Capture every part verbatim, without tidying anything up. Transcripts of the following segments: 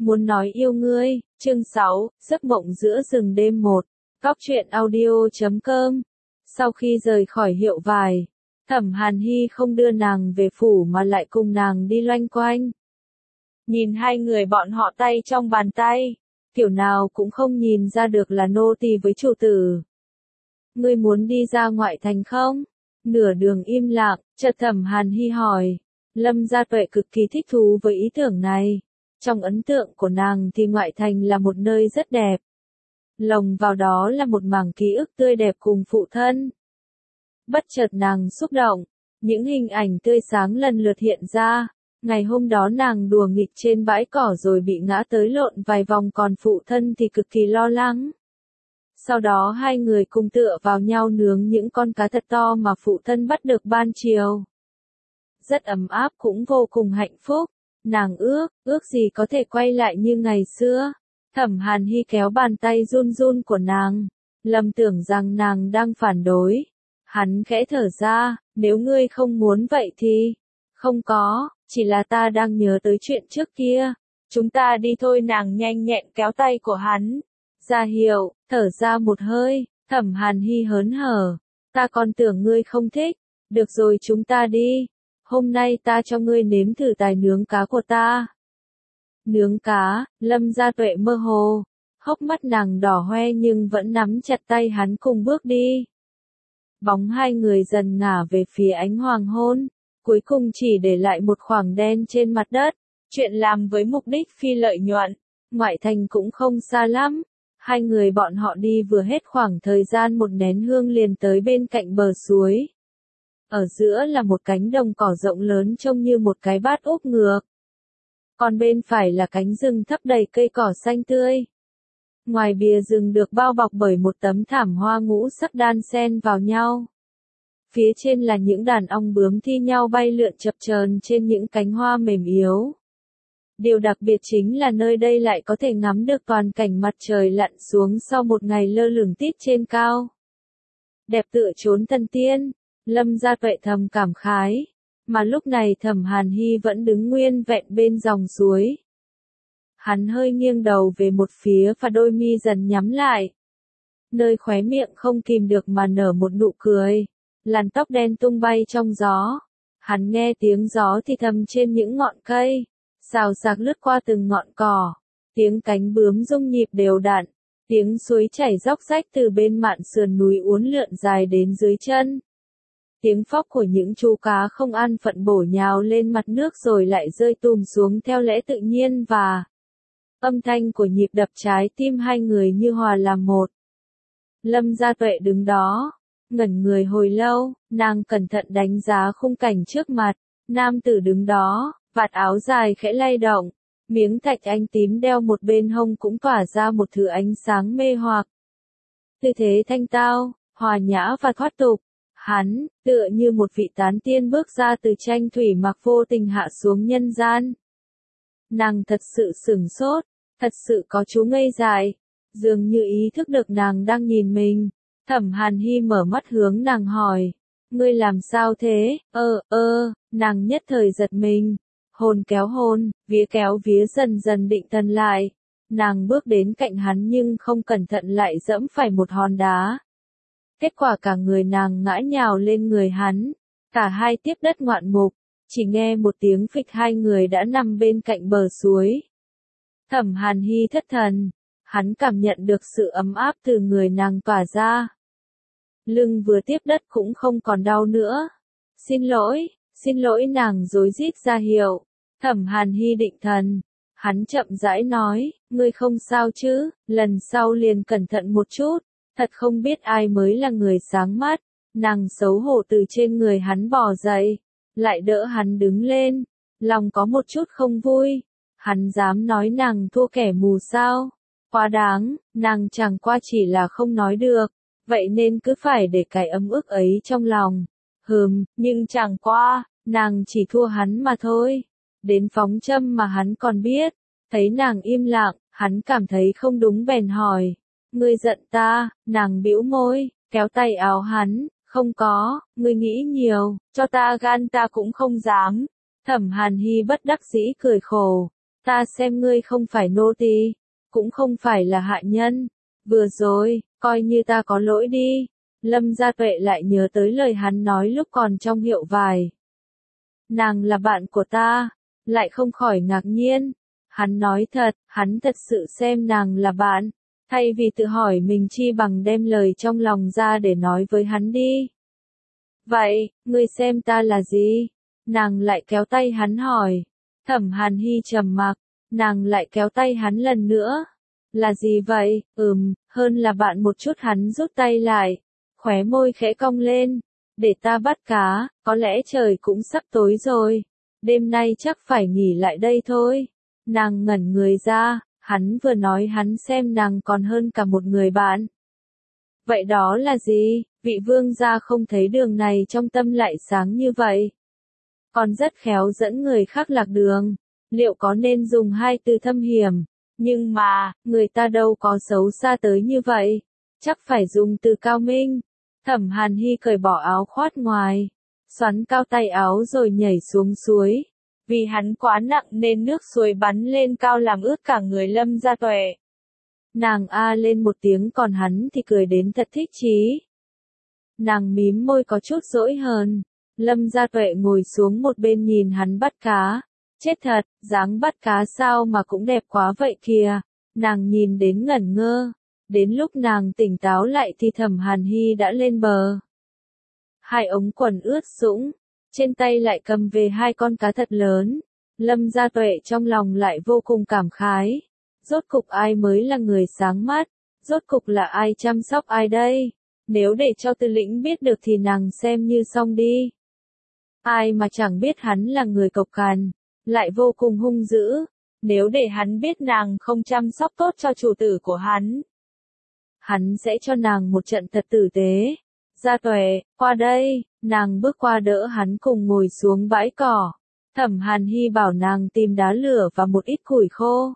Muốn nói yêu ngươi, chương sáu, giấc mộng giữa rừng đêm một, Cóc truyện audio chấm com. Sau khi rời khỏi Hiệu Vải, Thẩm Hàn Hi không đưa nàng về phủ mà lại cùng nàng đi loanh quanh. Nhìn hai người bọn họ tay trong bàn tay, kiểu nào cũng không nhìn ra được là nô tỳ với chủ tử. Ngươi muốn đi ra ngoại thành không? Nửa đường im lặng, chợt Thẩm Hàn Hi hỏi. Lâm Gia Tuệ cực kỳ thích thú với ý tưởng này. Trong ấn tượng của nàng thì ngoại thành là một nơi rất đẹp. Lồng vào đó là một mảng ký ức tươi đẹp cùng phụ thân. Bất chợt nàng xúc động, những hình ảnh tươi sáng lần lượt hiện ra. Ngày hôm đó nàng đùa nghịch trên bãi cỏ rồi bị ngã tới lộn vài vòng, còn phụ thân thì cực kỳ lo lắng. Sau đó hai người cùng tựa vào nhau nướng những con cá thật to mà phụ thân bắt được ban chiều. Rất ấm áp cũng vô cùng hạnh phúc. Nàng ước, ước gì có thể quay lại như ngày xưa. Thẩm Hàn Hi kéo bàn tay run run của nàng. Lầm tưởng rằng nàng đang phản đối. Hắn khẽ thở ra, nếu ngươi không muốn vậy thì... Không có, chỉ là ta đang nhớ tới chuyện trước kia. Chúng ta đi thôi, nàng nhanh nhẹn kéo tay của hắn. Ra hiệu, thở ra một hơi, Thẩm Hàn Hi hớn hở. Ta còn tưởng ngươi không thích. Được rồi, chúng ta đi. Hôm nay ta cho ngươi nếm thử tài nướng cá của ta. Nướng cá, Lâm Gia Tuệ mơ hồ. Hốc mắt nàng đỏ hoe nhưng vẫn nắm chặt tay hắn cùng bước đi. Bóng hai người dần ngả về phía ánh hoàng hôn. Cuối cùng chỉ để lại một khoảng đen trên mặt đất. Chuyện làm với mục đích phi lợi nhuận. Ngoại thành cũng không xa lắm. Hai người bọn họ đi vừa hết khoảng thời gian một nén hương liền tới bên cạnh bờ suối. Ở giữa là một cánh đồng cỏ rộng lớn trông như một cái bát úp ngược. Còn bên phải là cánh rừng thấp đầy cây cỏ xanh tươi. Ngoài bìa rừng được bao bọc bởi một tấm thảm hoa ngũ sắc đan xen vào nhau. Phía trên là những đàn ong bướm thi nhau bay lượn chập chờn trên những cánh hoa mềm yếu. Điều đặc biệt chính là nơi đây lại có thể ngắm được toàn cảnh mặt trời lặn xuống sau một ngày lơ lửng tít trên cao. Đẹp tựa chốn thần tiên, Lâm Gia Tuệ thầm cảm khái, mà lúc này Thẩm Hàn Hi vẫn đứng nguyên vẹn bên dòng suối. Hắn hơi nghiêng đầu về một phía và đôi mi dần nhắm lại. Nơi khóe miệng không kìm được mà nở một nụ cười, làn tóc đen tung bay trong gió. Hắn nghe tiếng gió thì thầm trên những ngọn cây, xào xạc lướt qua từng ngọn cỏ, tiếng cánh bướm rung nhịp đều đặn, tiếng suối chảy róc rách từ bên mạn sườn núi uốn lượn dài đến dưới chân. Tiếng phóc của những chú cá không an phận bổ nhào lên mặt nước rồi lại rơi tùm xuống theo lẽ tự nhiên, và âm thanh của nhịp đập trái tim hai người như hòa làm một. Lâm Gia Tuệ đứng đó, ngẩn người hồi lâu, nàng cẩn thận đánh giá khung cảnh trước mặt. Nam tử đứng đó, vạt áo dài khẽ lay động, miếng thạch anh tím đeo một bên hông cũng tỏa ra một thứ ánh sáng mê hoặc. Tư thế thanh tao, hòa nhã và thoát tục. Hắn, tựa như một vị tán tiên bước ra từ tranh thủy mặc vô tình hạ xuống nhân gian. Nàng thật sự sửng sốt, thật sự có chú ngây dại, dường như ý thức được nàng đang nhìn mình. Thẩm Hàn Hi mở mắt hướng nàng hỏi, ngươi làm sao thế? Ơ, ơ, nàng nhất thời giật mình, hồn kéo hồn, vía kéo vía dần dần định thần lại. Nàng bước đến cạnh hắn nhưng không cẩn thận lại dẫm phải một hòn đá. Kết quả cả người nàng ngã nhào lên người hắn, cả hai tiếp đất ngoạn mục, chỉ nghe một tiếng phịch hai người đã nằm bên cạnh bờ suối. Thẩm Hàn Hi thất thần, hắn cảm nhận được sự ấm áp từ người nàng tỏa ra. Lưng vừa tiếp đất cũng không còn đau nữa. Xin lỗi, xin lỗi, nàng rối rít ra hiệu. Thẩm Hàn Hi định thần, hắn chậm rãi nói, ngươi không sao chứ, lần sau liền cẩn thận một chút. Thật không biết ai mới là người sáng mắt. Nàng xấu hổ từ trên người hắn bò dậy, lại đỡ hắn đứng lên, lòng có một chút không vui. Hắn dám nói nàng thua kẻ mù sao? Quá đáng, nàng chẳng qua chỉ là không nói được, vậy nên cứ phải để cái ấm ức ấy trong lòng. Hừm, nhưng chẳng qua, nàng chỉ thua hắn mà thôi. Đến phóng châm mà hắn còn biết. Thấy nàng im lặng, hắn cảm thấy không đúng bèn hỏi. Ngươi giận ta? Nàng bĩu môi, kéo tay áo hắn, không có, ngươi nghĩ nhiều, cho ta gan ta cũng không dám. Thẩm Hàn Hi bất đắc dĩ cười khổ, Ta xem ngươi không phải nô tỳ, cũng không phải là hạ nhân. Vừa rồi, coi như ta có lỗi đi. Lâm Gia Tuệ lại nhớ tới lời hắn nói lúc còn trong hiệu vải. Nàng là bạn của ta, lại không khỏi ngạc nhiên. Hắn nói thật, hắn thật sự xem nàng là bạn, thay vì tự hỏi mình chi bằng đem lời trong lòng ra để nói với hắn đi. Vậy, ngươi xem ta là gì? Nàng lại kéo tay hắn hỏi. Thẩm Hàn Hy trầm mặc, nàng lại kéo tay hắn lần nữa. Là gì vậy? Ừm, hơn là bạn một chút. Hắn rút tay lại, khóe môi khẽ cong lên. Để ta bắt cá, có lẽ trời cũng sắp tối rồi. Đêm nay chắc phải nghỉ lại đây thôi. Nàng ngẩn người ra, hắn vừa nói hắn xem nàng còn hơn cả một người bạn. Vậy đó là gì? Vị vương gia không thấy đường này trong tâm lại sáng như vậy. Còn rất khéo dẫn người khác lạc đường. Liệu có nên dùng hai từ thâm hiểm? Nhưng mà, người ta đâu có xấu xa tới như vậy. Chắc phải dùng từ cao minh. Thẩm Hàn Hy cởi bỏ áo khoác ngoài, xoắn cao tay áo rồi nhảy xuống suối. Vì hắn quá nặng nên nước suối bắn lên cao làm ướt cả người Lâm Gia Tuệ. Nàng a lên một tiếng còn hắn thì cười đến thật thích chí. Nàng mím môi có chút dỗi hờn. Lâm Gia Tuệ ngồi xuống một bên nhìn hắn bắt cá. Chết thật, dáng bắt cá sao mà cũng đẹp quá vậy kìa. Nàng nhìn đến ngẩn ngơ. Đến lúc nàng tỉnh táo lại thì Thẩm Hàn Hy đã lên bờ. Hai ống quần ướt sũng, trên tay lại cầm về hai con cá thật lớn. Lâm Gia Tuệ trong lòng lại vô cùng cảm khái. Rốt cục ai mới là người sáng mắt, rốt cục là ai chăm sóc ai đây? Nếu để cho Tư Lĩnh biết được thì nàng xem như xong đi. Ai mà chẳng biết hắn là người cộc cằn, lại vô cùng hung dữ. Nếu để hắn biết nàng không chăm sóc tốt cho chủ tử của hắn, hắn sẽ cho nàng một trận thật tử tế. Gia Tuệ, qua đây. Nàng bước qua đỡ hắn cùng ngồi xuống bãi cỏ. Thẩm Hàn Hy bảo nàng tìm đá lửa và một ít củi khô.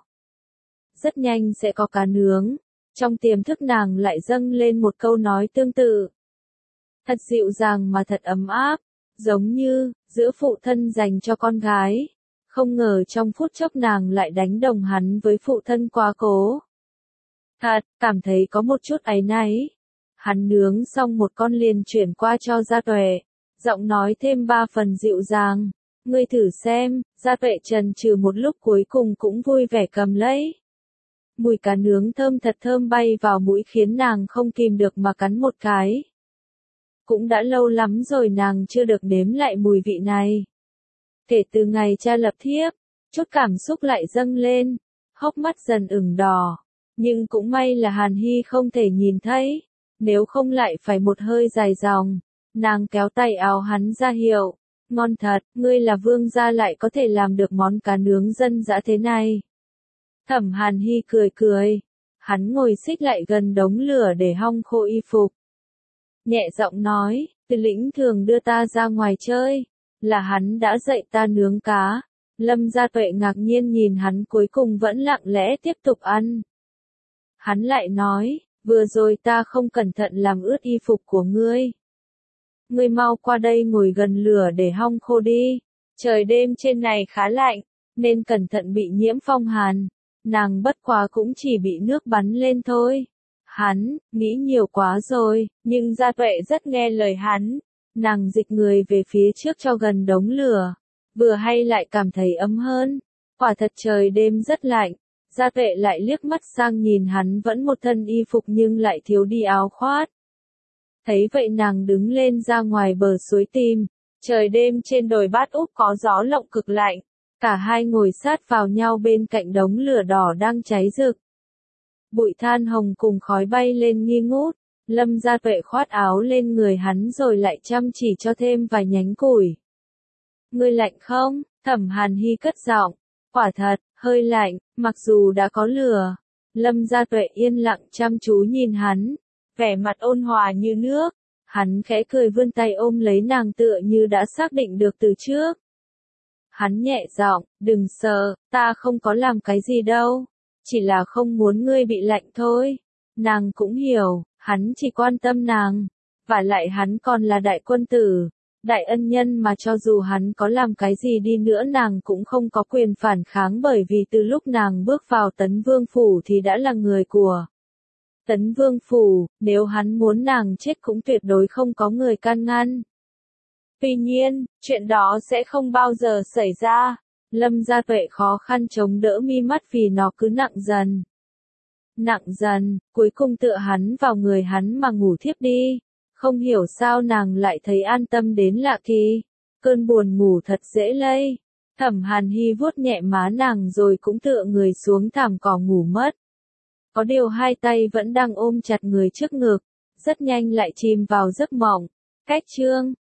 Rất nhanh sẽ có cá nướng. Trong tiềm thức nàng lại dâng lên một câu nói tương tự. Thật dịu dàng mà thật ấm áp. Giống như, giữa phụ thân dành cho con gái. Không ngờ trong phút chốc nàng lại đánh đồng hắn với phụ thân quá cố. Thật, cảm thấy có một chút áy náy. Hắn nướng xong một con liền chuyển qua cho Gia Tuệ. Giọng nói thêm ba phần dịu dàng. Ngươi thử xem. Gia Tuệ chần chừ một lúc cuối cùng cũng vui vẻ cầm lấy. Mùi cá nướng thơm thật thơm bay vào mũi khiến nàng không kìm được mà cắn một cái. Cũng đã lâu lắm rồi nàng chưa được nếm lại mùi vị này. Kể từ ngày cha lập thiếp, chút cảm xúc lại dâng lên. Hốc mắt dần ửng đỏ. Nhưng cũng may là Hàn Hy không thể nhìn thấy. Nếu không lại phải một hơi dài dòng. Nàng kéo tay áo hắn ra hiệu. Ngon thật, ngươi là vương gia lại có thể làm được món cá nướng dân dã thế này. Thẩm Hàn Hy cười cười. Hắn ngồi xích lại gần đống lửa để hong khô y phục. Nhẹ giọng nói, Tư Lĩnh thường đưa ta ra ngoài chơi. Là hắn đã dạy ta nướng cá. Lâm Gia Tuệ ngạc nhiên nhìn hắn cuối cùng vẫn lặng lẽ tiếp tục ăn. Hắn lại nói, vừa rồi ta không cẩn thận làm ướt y phục của ngươi. Ngươi mau qua đây ngồi gần lửa để hong khô đi. Trời đêm trên này khá lạnh, nên cẩn thận bị nhiễm phong hàn. Nàng bất quá cũng chỉ bị nước bắn lên thôi. Hắn, nghĩ nhiều quá rồi, nhưng Gia Tuệ rất nghe lời hắn. Nàng dịch người về phía trước cho gần đống lửa. Vừa hay lại cảm thấy ấm hơn. Quả thật trời đêm rất lạnh. Gia Tuệ lại liếc mắt sang nhìn hắn vẫn một thân y phục nhưng lại thiếu đi áo khoác. Thấy vậy nàng đứng lên ra ngoài bờ suối tìm. Trời đêm trên đồi Bát Úc có gió lộng cực lạnh. Cả hai ngồi sát vào nhau bên cạnh đống lửa đỏ đang cháy rực. Bụi than hồng cùng khói bay lên nghi ngút. Lâm Gia Tuệ khoác áo lên người hắn rồi lại chăm chỉ cho thêm vài nhánh củi. Ngươi lạnh không? Thẩm Hàn Hy cất giọng. Quả thật, hơi lạnh, mặc dù đã có lửa. Lâm Gia Tuệ yên lặng chăm chú nhìn hắn. Vẻ mặt ôn hòa như nước. Hắn khẽ cười vươn tay ôm lấy nàng tựa như đã xác định được từ trước. Hắn nhẹ giọng, đừng sợ, ta không có làm cái gì đâu. Chỉ là không muốn ngươi bị lạnh thôi. Nàng cũng hiểu, hắn chỉ quan tâm nàng. Và lại hắn còn là đại quân tử. Đại ân nhân mà cho dù hắn có làm cái gì đi nữa nàng cũng không có quyền phản kháng bởi vì từ lúc nàng bước vào Tấn Vương Phủ thì đã là người của Tấn Vương Phủ, nếu hắn muốn nàng chết cũng tuyệt đối không có người can ngăn. Tuy nhiên, chuyện đó sẽ không bao giờ xảy ra. Lâm Gia Tuệ khó khăn chống đỡ mi mắt vì nó cứ nặng dần. Nặng dần, cuối cùng tựa hắn vào người hắn mà ngủ thiếp đi. Không hiểu sao nàng lại thấy an tâm đến lạ kỳ. Cơn buồn ngủ thật dễ lây. Thẩm Hàn Hi vuốt nhẹ má nàng rồi cũng tựa người xuống thảm cỏ ngủ mất. Có điều hai tay vẫn đang ôm chặt người trước ngực. Rất nhanh lại chìm vào giấc mộng. Cách chương